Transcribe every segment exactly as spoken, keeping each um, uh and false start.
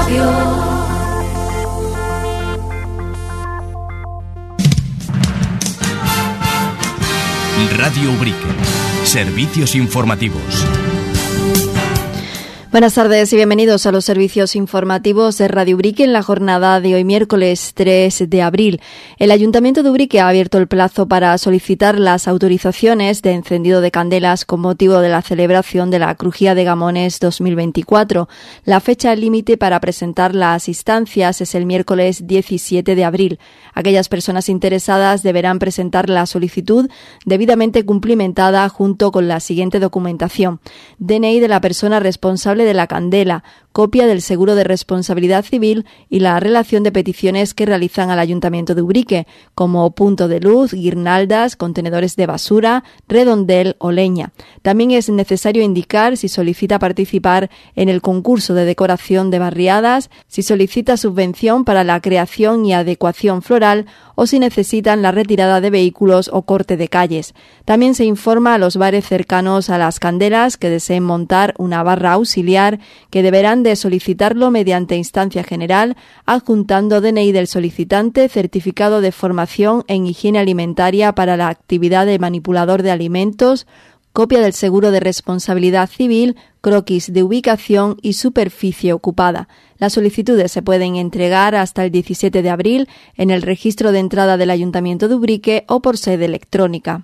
Radio Ubrique. Servicios informativos. Buenas tardes y bienvenidos a los servicios informativos de Radio Ubrique en la jornada de hoy miércoles tres de abril. El Ayuntamiento de Ubrique ha abierto el plazo para solicitar las autorizaciones de encendido de candelas con motivo de la celebración de la Crujía de Gamones dos mil veinticuatro. La fecha límite para presentar las instancias es el miércoles diecisiete de abril. Aquellas personas interesadas deberán presentar la solicitud debidamente cumplimentada junto con la siguiente documentación: D N I de la persona responsable de la candela, copia del seguro de responsabilidad civil y la relación de peticiones que realizan al Ayuntamiento de Ubrique, como punto de luz, guirnaldas, contenedores de basura, redondel o leña. También es necesario indicar si solicita participar en el concurso de decoración de barriadas, si solicita subvención para la creación y adecuación floral o si necesitan la retirada de vehículos o corte de calles. También se informa a los bares cercanos a las candelas que deseen montar una barra auxiliar que deberán de solicitarlo mediante instancia general, adjuntando D N I del solicitante, certificado de formación en higiene alimentaria para la actividad de manipulador de alimentos, copia del seguro de responsabilidad civil, croquis de ubicación y superficie ocupada. Las solicitudes se pueden entregar hasta el diecisiete de abril en el registro de entrada del Ayuntamiento de Ubrique o por sede electrónica.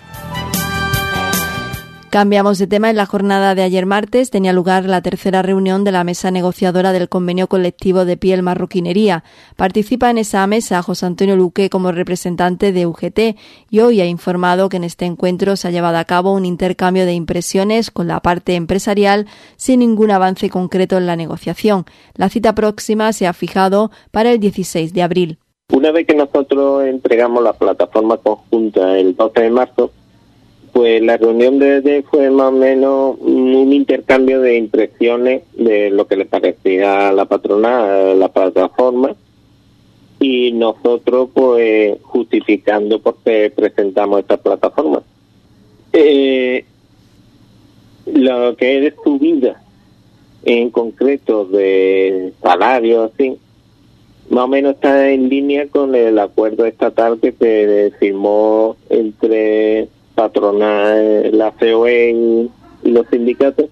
Cambiamos de tema. En la jornada de ayer martes tenía lugar la tercera reunión de la mesa negociadora del convenio colectivo de piel marroquinería. Participa en esa mesa José Antonio Luque como representante de U G T y hoy ha informado que en este encuentro se ha llevado a cabo un intercambio de impresiones con la parte empresarial sin ningún avance concreto en la negociación. La cita próxima se ha fijado para el dieciséis de abril. Una vez que nosotros entregamos la plataforma conjunta el doce de marzo, pues la reunión de ayer fue más o menos un intercambio de impresiones de lo que le parecía a la patronal, a la plataforma, y nosotros pues justificando por qué presentamos esta plataforma. Eh, lo que es subida en concreto de salario, así, más o menos está en línea con el acuerdo estatal que se firmó entre patronal, la C O E y los sindicatos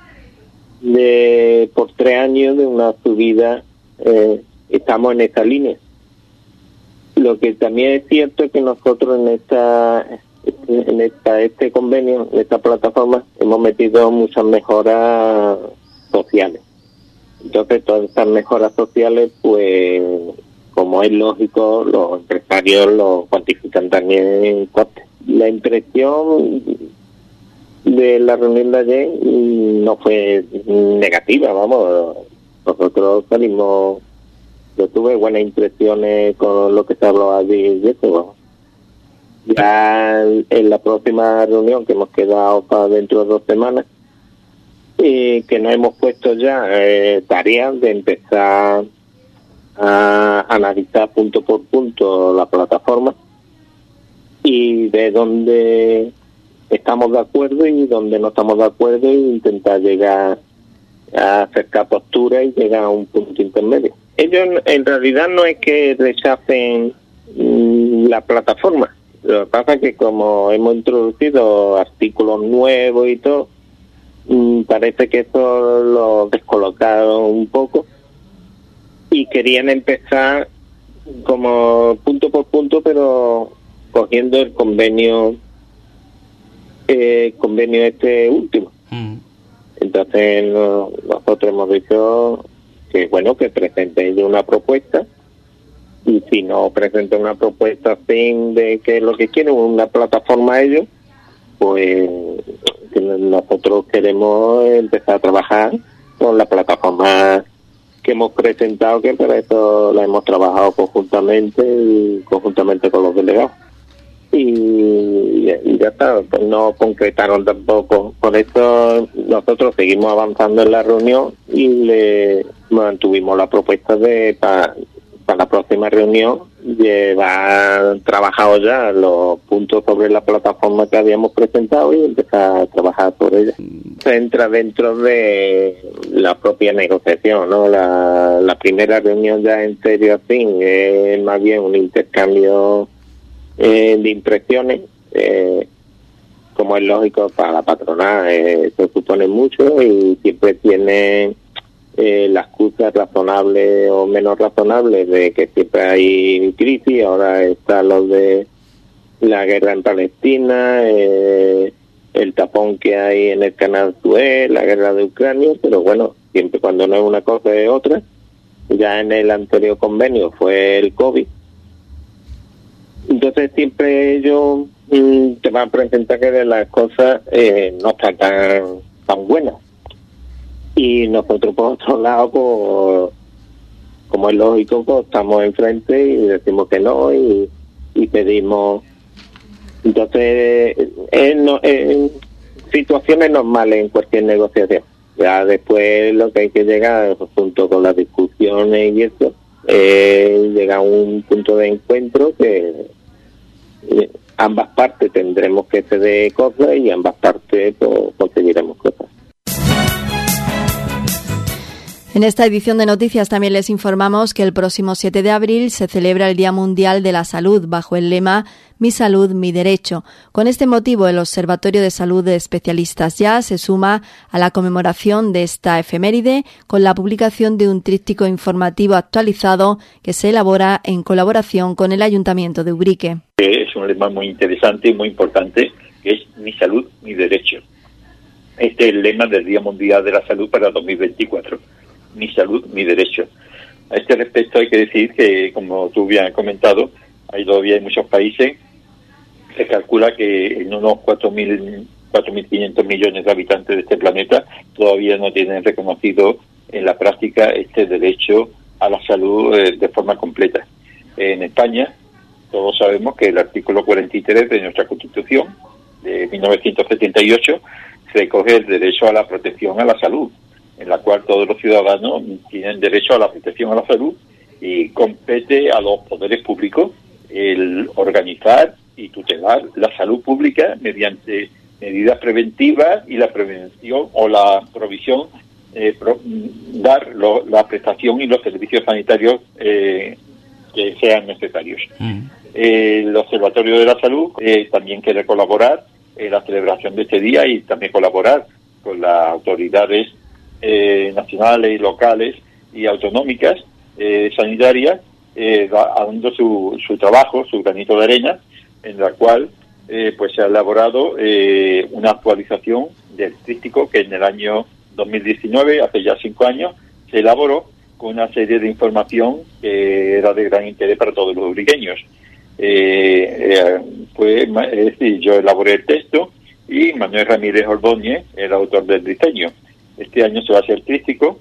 de por tres años de una subida. Eh, estamos en esa línea. Lo que también es cierto es que nosotros en esta en esta este convenio, en esta plataforma, hemos metido muchas mejoras sociales. Entonces todas estas mejoras sociales, pues como es lógico, los empresarios lo cuantifican también en costes. La impresión de la reunión de ayer no fue negativa, vamos. Nosotros salimos, yo tuve buenas impresiones con lo que se habló allí y eso, vamos. Ya en la próxima reunión, que hemos quedado para dentro de dos semanas, y que nos hemos puesto ya eh, tareas de empezar a analizar punto por punto la plataforma y de dónde estamos de acuerdo y dónde no estamos de acuerdo, e intentar llegar a acercar posturas y llegar a un punto intermedio. Ellos en realidad no es que rechacen mmm, la plataforma. Lo que pasa es que como hemos introducido artículos nuevos y todo, mmm, parece que eso lo descolocaron un poco y querían empezar como punto por punto, pero cogiendo el convenio eh, convenio este último. Mm. Entonces no, nosotros hemos dicho que bueno, que presenten una propuesta, y si no presentan una propuesta sin de que es lo que quieren, una plataforma a ellos, pues que nosotros queremos empezar a trabajar con la plataforma que hemos presentado, que para eso la hemos trabajado conjuntamente y conjuntamente con los delegados. Y, y ya está, pues no concretaron tampoco. Por eso nosotros seguimos avanzando en la reunión y le mantuvimos la propuesta de para pa la próxima reunión llevar trabajado ya los puntos sobre la plataforma que habíamos presentado y empezar a trabajar por ella. se entra dentro de la propia negociación, ¿no? La, la primera reunión ya en serio así es más bien un intercambio eh, de impresiones, eh, como es lógico para la patronal, eh, se supone mucho y siempre tiene eh, la excusa razonable o menos razonable de que siempre hay crisis. Ahora está lo de la guerra en Palestina, eh, el tapón que hay en el canal Suez, la guerra de Ucrania, pero bueno, siempre cuando no es una cosa es otra. Ya en el anterior convenio fue el COVID. Entonces siempre ellos mm, te van a presentar que las cosas eh, no están tan, tan buenas. Y nosotros por otro lado, pues, como es lógico, pues, estamos enfrente y decimos que no y, y pedimos. Entonces, en, en situaciones normales en cualquier negociación. Ya después lo que hay que llegar, junto con las discusiones y eso, eh, llega a un punto de encuentro que eh, ambas partes tendremos que ceder cosas y ambas partes pues, conseguiremos cosas. En esta edición de Noticias también les informamos que el próximo siete de abril se celebra el Día Mundial de la Salud bajo el lema Mi Salud, Mi Derecho. Con este motivo, el Observatorio de Salud de Especialistas Ya se suma a la conmemoración de esta efeméride con la publicación de un tríptico informativo actualizado que se elabora en colaboración con el Ayuntamiento de Ubrique. Es un lema muy interesante y muy importante, que es Mi Salud, Mi Derecho. Este es el lema del Día Mundial de la Salud para dos mil veinticuatro. Mi salud, mi derecho. A este respecto hay que decir que, como tú bien has comentado, hay todavía en muchos países, se calcula que en unos cuatro mil quinientos millones de habitantes de este planeta todavía no tienen reconocido en la práctica este derecho a la salud eh, de forma completa. En España, todos sabemos que el artículo cuarenta y tres de nuestra Constitución de mil novecientos setenta y ocho recoge el derecho a la protección a la salud, en la cual todos los ciudadanos tienen derecho a la protección a la salud y compete a los poderes públicos el organizar y tutelar la salud pública mediante medidas preventivas y la prevención o la provisión, eh, pro, dar lo, la prestación y los servicios sanitarios eh, que sean necesarios. Mm. Eh, el Observatorio de la Salud eh, también quiere colaborar en la celebración de este día y también colaborar con las autoridades Eh, nacionales y locales y autonómicas eh, sanitarias, eh, dando su, su trabajo, su granito de arena, en la cual eh, pues se ha elaborado eh, una actualización del tríptico que en el año dos mil diecinueve, hace ya cinco años, se elaboró con una serie de información que era de gran interés para todos los ubriqueños. Eh, eh, fue, es decir, yo elaboré el texto y Manuel Ramírez Ordóñez, el autor del diseño. Este año se va a hacer tríptico,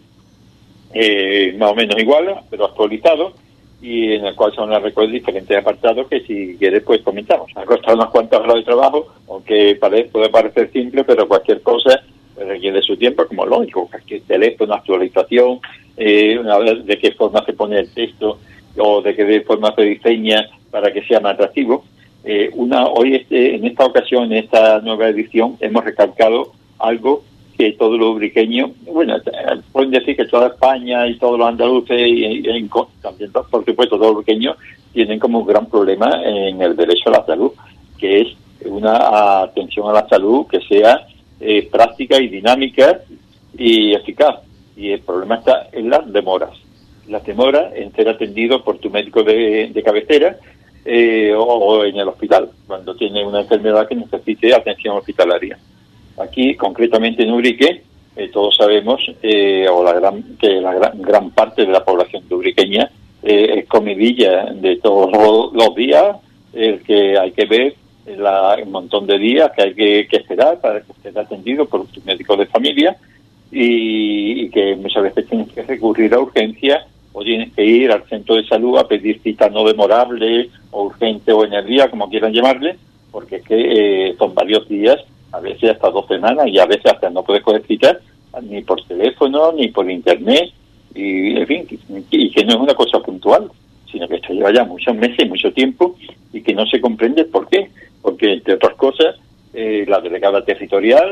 eh, más o menos igual, pero actualizado, y en el cual se van a recoger diferentes apartados que si quieres pues comentamos. Ha costado unas cuantas horas de trabajo, aunque parece, puede parecer simple, pero cualquier cosa requiere su tiempo, como lógico, cualquier teléfono, actualización, eh, una vez de qué forma se pone el texto o de qué forma se diseña para que sea más atractivo. Eh, una Hoy este, en esta ocasión, en esta nueva edición, hemos recalcado algo que todos los ubriqueños, bueno, pueden decir que toda España y todos los andaluces y, y, y también, por supuesto, todos los ubriqueños tienen como un gran problema en el derecho a la salud, que es una atención a la salud que sea eh, práctica y dinámica y eficaz. Y el problema está en las demoras. Las demoras en ser atendido por tu médico de, de cabecera eh, o, o en el hospital, cuando tiene una enfermedad que necesite atención hospitalaria. Aquí, concretamente en Ubrique, eh, todos sabemos eh, o la gran, que la gran, gran parte de la población de ubriqueña eh, es comidilla de todos los días, el eh, que hay que ver la, un montón de días que hay que, que esperar para que esté atendido por tu médico de familia y, y que muchas veces tienes que recurrir a urgencias o tienes que ir al centro de salud a pedir cita no demorable o urgente o en el día, como quieran llamarle, porque es que eh, son varios días, a veces hasta dos semanas y a veces hasta no puedes coger citas ni por teléfono ni por internet y en fin, y que no es una cosa puntual, sino que esto lleva ya muchos meses, mucho tiempo y que no se comprende por qué, porque entre otras cosas eh, la delegada territorial,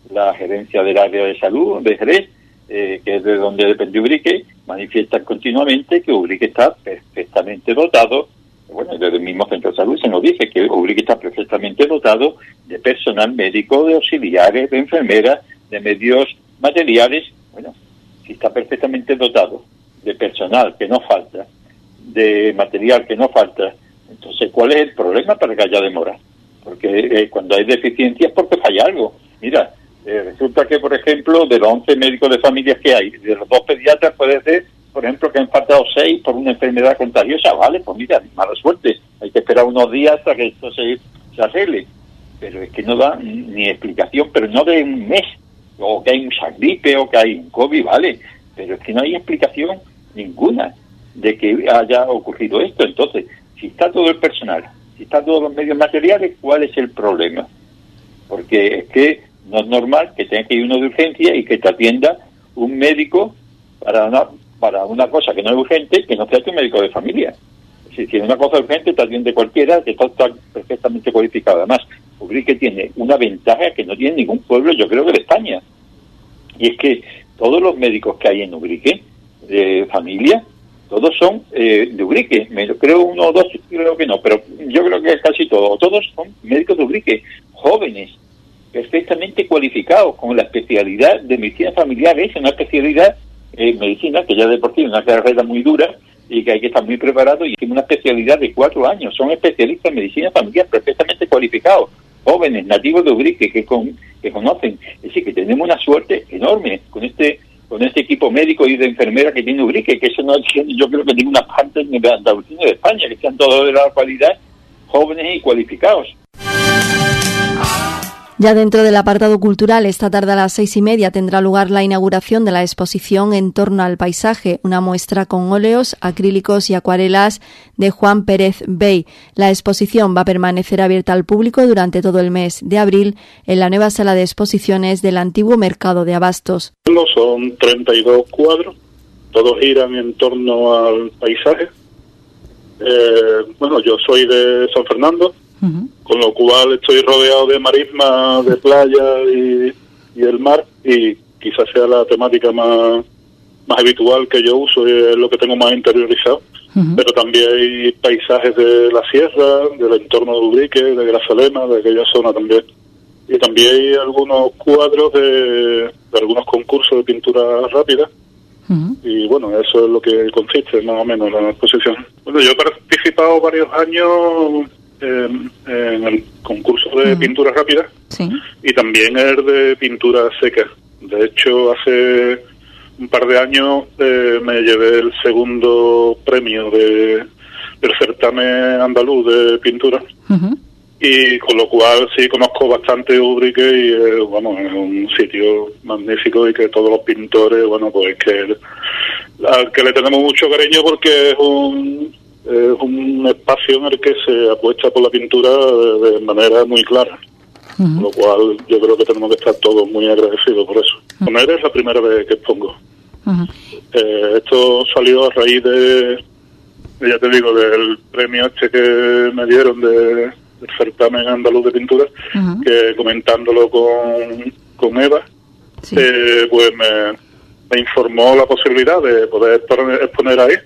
la gerencia del área de salud de Jerez, eh, que es de donde depende Ubrique, manifiestan continuamente que Ubrique está perfectamente dotado. Bueno, desde el mismo centro de salud se nos dice que Ubrique está perfectamente dotado de personal médico, de auxiliares, de enfermeras, de medios materiales. Bueno, si está perfectamente dotado de personal que no falta, de material que no falta, entonces ¿cuál es el problema para que haya demora? Porque eh, cuando hay deficiencias es porque falla algo. Mira, eh, resulta que, por ejemplo, de los once médicos de familias que hay, de los dos pediatras puede ser, por ejemplo, que han faltado seis por una enfermedad contagiosa. Vale, pues mira, mala suerte. Hay que esperar unos días hasta que esto se, se arregle. Pero es que no da ni explicación, pero no de un mes, o que hay mucha gripe, o que hay un COVID, vale. Pero es que no hay explicación ninguna de que haya ocurrido esto. Entonces, si está todo el personal, si están todos los medios materiales, ¿cuál es el problema? Porque es que no es normal que tenga que ir uno de urgencia y que te atienda un médico para una, para una cosa que no es urgente, que no sea tu médico de familia. Si tiene una cosa urgente, te atiende cualquiera, que todo está perfectamente cualificado. Además, Ubrique tiene una ventaja que no tiene ningún pueblo, yo creo que de España. Y es que todos los médicos que hay en Ubrique, de familia, todos son eh, de Ubrique. Me creo uno o dos, creo que no, pero yo creo que casi todos. Todos son médicos de Ubrique, jóvenes, perfectamente cualificados, con la especialidad de medicina familiar. Es una especialidad, eh, medicina, que ya de por sí es una carrera muy dura y que hay que estar muy preparado, y tiene una especialidad de cuatro años. Son especialistas en medicina familiar, perfectamente cualificados, jóvenes, nativos de Ubrique, que, con, que conocen. Es decir, que tenemos una suerte enorme con este con este equipo médico y de enfermera que tiene Ubrique, que eso no tiene, yo creo que ninguna parte ni de Andalucía ni de España, que sean todos de la cualidad, jóvenes y cualificados. Ya dentro del apartado cultural, esta tarde a las seis y media tendrá lugar la inauguración de la exposición En torno al paisaje, una muestra con óleos, acrílicos y acuarelas de Juan Pérez Bey. La exposición va a permanecer abierta al público durante todo el mes de abril en la nueva sala de exposiciones del antiguo mercado de abastos. Son treinta y dos cuadros, todos giran en torno al paisaje. Eh, bueno, yo soy de San Fernando, uh-huh. Con lo cual estoy rodeado de marismas, de playa y, y el mar, y quizás sea la temática más, más habitual que yo uso y es lo que tengo más interiorizado. Uh-huh. Pero también hay paisajes de la sierra, del entorno de Ubrique, de Grazalema, de aquella zona también. Y también hay algunos cuadros de, de algunos concursos de pintura rápida. Uh-huh. Y bueno, eso es lo que consiste más o menos la exposición. Bueno, yo he participado varios años en, en el concurso de uh-huh. pintura rápida, sí. Y también el de pintura seca. De hecho, hace un par de años eh, me llevé el segundo premio de, del certamen andaluz de pintura. Uh-huh. Y con lo cual sí conozco bastante Ubrique y eh, vamos, es un sitio magnífico y que todos los pintores, bueno, pues que al que le tenemos mucho cariño porque es un es un espacio en el que se apuesta por la pintura de, de manera muy clara. Uh-huh. Con lo cual yo creo que tenemos que estar todos muy agradecidos por eso. Uh-huh. Poner es la primera vez que expongo. Uh-huh. Eh, esto salió a raíz de, ya te digo, del premio este que me dieron de del certamen andaluz de pintura, uh-huh. que comentándolo con, con Eva, sí. eh, pues me, me informó la posibilidad de poder exponer, exponer ahí,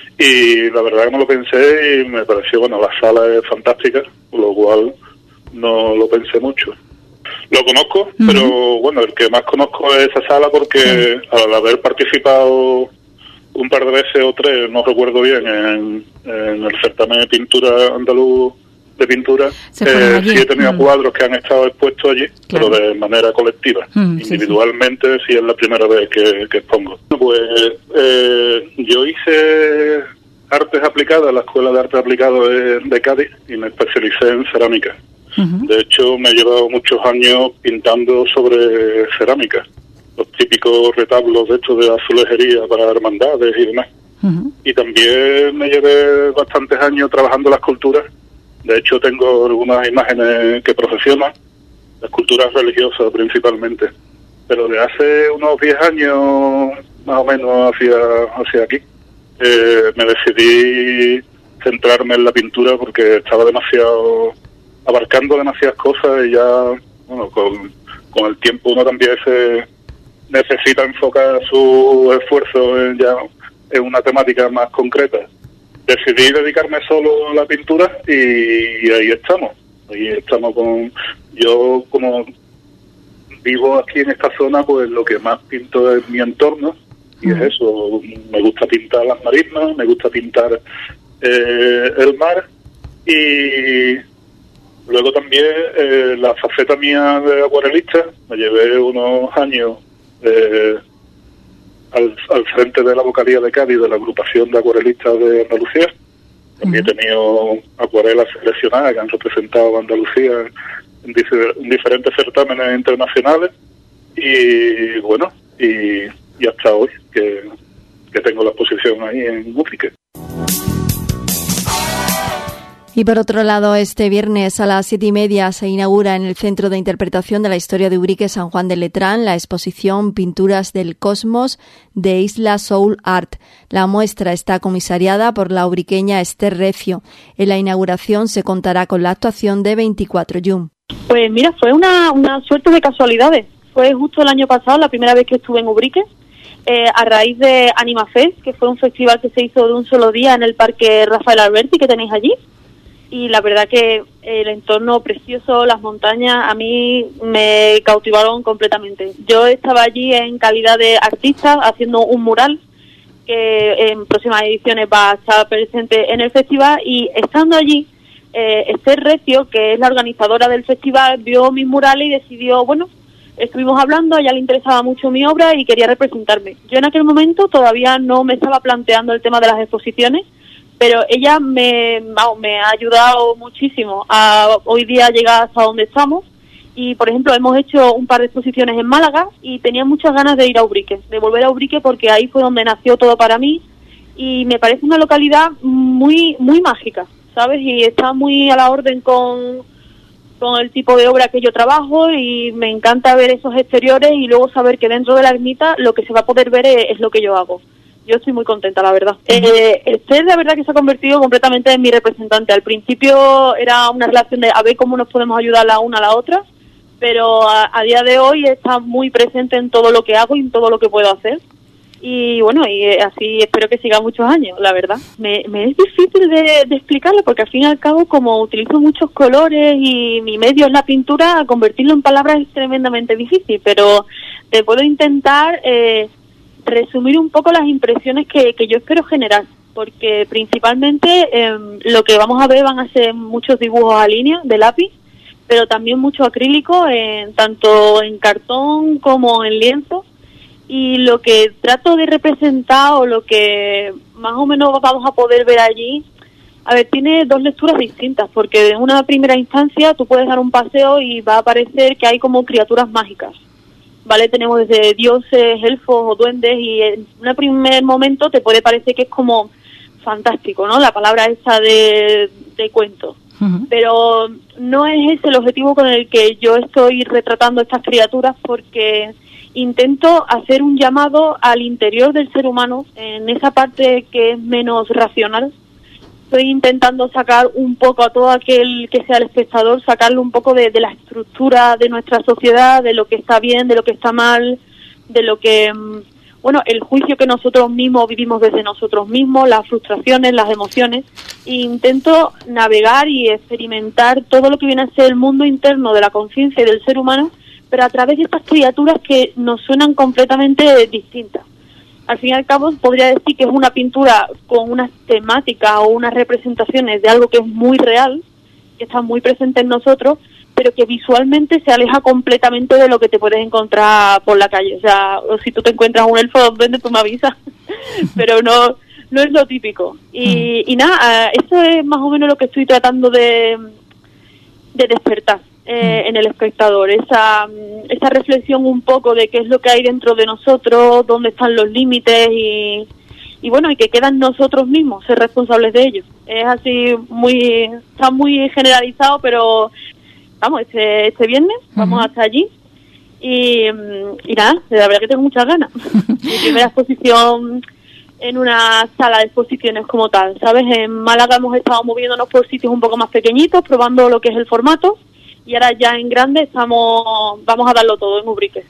y la verdad que me lo pensé y me pareció, bueno, la sala es fantástica, por lo cual no lo pensé mucho. Lo conozco, uh-huh. pero bueno, el que más conozco es esa sala porque sí. al haber participado un par de veces o tres, no recuerdo bien, en, en el certamen de pintura andaluz de pintura, eh, sí he tenido mm. cuadros que han estado expuestos allí, claro. pero de manera colectiva. Mm, individualmente sí, sí. sí es la primera vez que, que expongo. Pues eh, yo hice artes aplicadas en la Escuela de Artes Aplicadas de, de Cádiz y me especialicé en cerámica. Uh-huh. De hecho, me he llevado muchos años pintando sobre cerámica, los típicos retablos de estos de azulejería para hermandades y demás. Uh-huh. Y también me llevé bastantes años trabajando la escultura. De hecho, tengo algunas imágenes que procesionan, la escultura religiosa principalmente. Pero de hace unos diez años, más o menos, hacia, hacia aquí, eh, me decidí centrarme en la pintura porque estaba demasiado, abarcando demasiadas cosas y ya, bueno, con con el tiempo uno también se necesita enfocar su esfuerzo en, ya, en una temática más concreta. Decidí dedicarme solo a la pintura y, y ahí estamos. Ahí estamos con... Yo, como vivo aquí en esta zona, pues lo que más pinto es mi entorno, y es eso. Me gusta pintar las marismas, me gusta pintar eh, el mar, y luego también eh, la faceta mía de acuarelista. Me llevé unos años eh, al, al frente de la vocalía de Cádiz, de la agrupación de acuarelistas de Andalucía. También he tenido acuarelas seleccionadas que han representado a Andalucía en, difer- en diferentes certámenes internacionales, y bueno, y, y hasta hoy que, que tengo la exposición ahí en Ubrique. Y por otro lado, este viernes a las siete y media se inaugura en el Centro de Interpretación de la Historia de Ubrique San Juan de Letrán la exposición Pinturas del Cosmos de Isla Soul Art. La muestra está comisariada por la ubriqueña Esther Recio. En la inauguración se contará con la actuación de veinticuatro Yum. Pues mira, fue una, una suerte de casualidades. Fue justo el año pasado, la primera vez que estuve en Ubrique, eh, a raíz de Anima Fest, que fue un festival que se hizo de un solo día en el Parque Rafael Alberti que tenéis allí. Y la verdad que el entorno precioso, las montañas, a mí me cautivaron completamente. Yo estaba allí en calidad de artista haciendo un mural que en próximas ediciones va a estar presente en el festival, y estando allí, eh, Esther Recio, que es la organizadora del festival, vio mis murales y decidió, bueno, estuvimos hablando, a ella le interesaba mucho mi obra y quería representarme. Yo en aquel momento todavía no me estaba planteando el tema de las exposiciones, pero ella me, vamos, me ha ayudado muchísimo a hoy día llegar hasta donde estamos. Y, por ejemplo, hemos hecho un par de exposiciones en Málaga y tenía muchas ganas de ir a Ubrique, de volver a Ubrique, porque ahí fue donde nació todo para mí, y me parece una localidad muy muy mágica, ¿sabes? Y está muy a la orden con, con el tipo de obra que yo trabajo, y me encanta ver esos exteriores y luego saber que dentro de la ermita lo que se va a poder ver es, es lo que yo hago. Yo estoy muy contenta, la verdad. Eh, Esther, la verdad que se ha convertido completamente en mi representante. Al principio era una relación de a ver cómo nos podemos ayudar la una a la otra, pero a, a día de hoy está muy presente en todo lo que hago y en todo lo que puedo hacer. Y bueno, y así espero que siga muchos años, la verdad. Me, me es difícil de, de explicarlo, porque al fin y al cabo, como utilizo muchos colores y mi medio es la pintura, convertirlo en palabras es tremendamente difícil, pero te puedo intentar... Eh, resumir un poco las impresiones que, que yo espero generar, porque principalmente eh, lo que vamos a ver van a ser muchos dibujos a línea de lápiz, pero también mucho acrílico, en, tanto en cartón como en lienzo, y lo que trato de representar, o lo que más o menos vamos a poder ver allí, a ver, tiene dos lecturas distintas, porque en una primera instancia tú puedes dar un paseo y va a parecer que hay como criaturas mágicas, ¿vale? Tenemos desde dioses, elfos o duendes, y en un primer momento te puede parecer que es como fantástico, ¿no? La palabra esa de, de cuento. Uh-huh. Pero no es ese el objetivo con el que yo estoy retratando estas criaturas, porque intento hacer un llamado al interior del ser humano, en esa parte que es menos racional. Estoy intentando sacar un poco a todo aquel que sea el espectador, sacarlo un poco de, de la estructura de nuestra sociedad, de lo que está bien, de lo que está mal, de lo que, bueno, el juicio que nosotros mismos vivimos desde nosotros mismos, las frustraciones, las emociones. E intento navegar y experimentar todo lo que viene a ser el mundo interno de la conciencia y del ser humano, pero a través de estas criaturas que nos suenan completamente distintas. Al fin y al cabo, podría decir que es una pintura con unas temáticas o unas representaciones de algo que es muy real, que está muy presente en nosotros, pero que visualmente se aleja completamente de lo que te puedes encontrar por la calle. O sea, o si tú te encuentras un elfo, ¿dónde tú me avisas? Pero no no es lo típico. Y, y nada, eso es más o menos lo que estoy tratando de, de despertar. Eh, en el espectador, esa esa reflexión un poco de qué es lo que hay dentro de nosotros, dónde están los límites, y, y bueno, y que quedan nosotros mismos ser responsables de ello. Es así, muy está muy generalizado, pero vamos, este, este viernes vamos uh-huh. hasta allí, y, y nada, la verdad que tengo muchas ganas. Mi primera exposición en una sala de exposiciones como tal, ¿sabes? En Málaga hemos estado moviéndonos por sitios un poco más pequeñitos, probando lo que es el formato. y ahora ya en grande estamos vamos a darlo todo en Ubrique.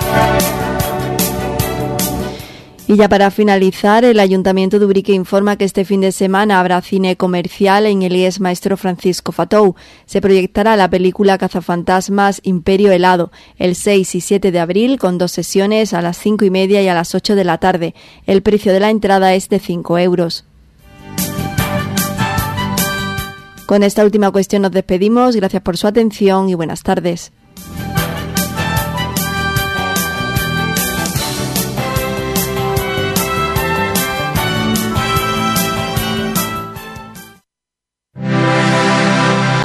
Y ya para finalizar, el Ayuntamiento de Ubrique informa que este fin de semana habrá cine comercial en el I E S Maestro Francisco Fatou. Se proyectará la película Cazafantasmas Imperio Helado el seis y siete de abril con dos sesiones a las cinco y media y a las ocho de la tarde. El precio de la entrada es de cinco euros. Con esta última cuestión nos despedimos. Gracias por su atención y buenas tardes.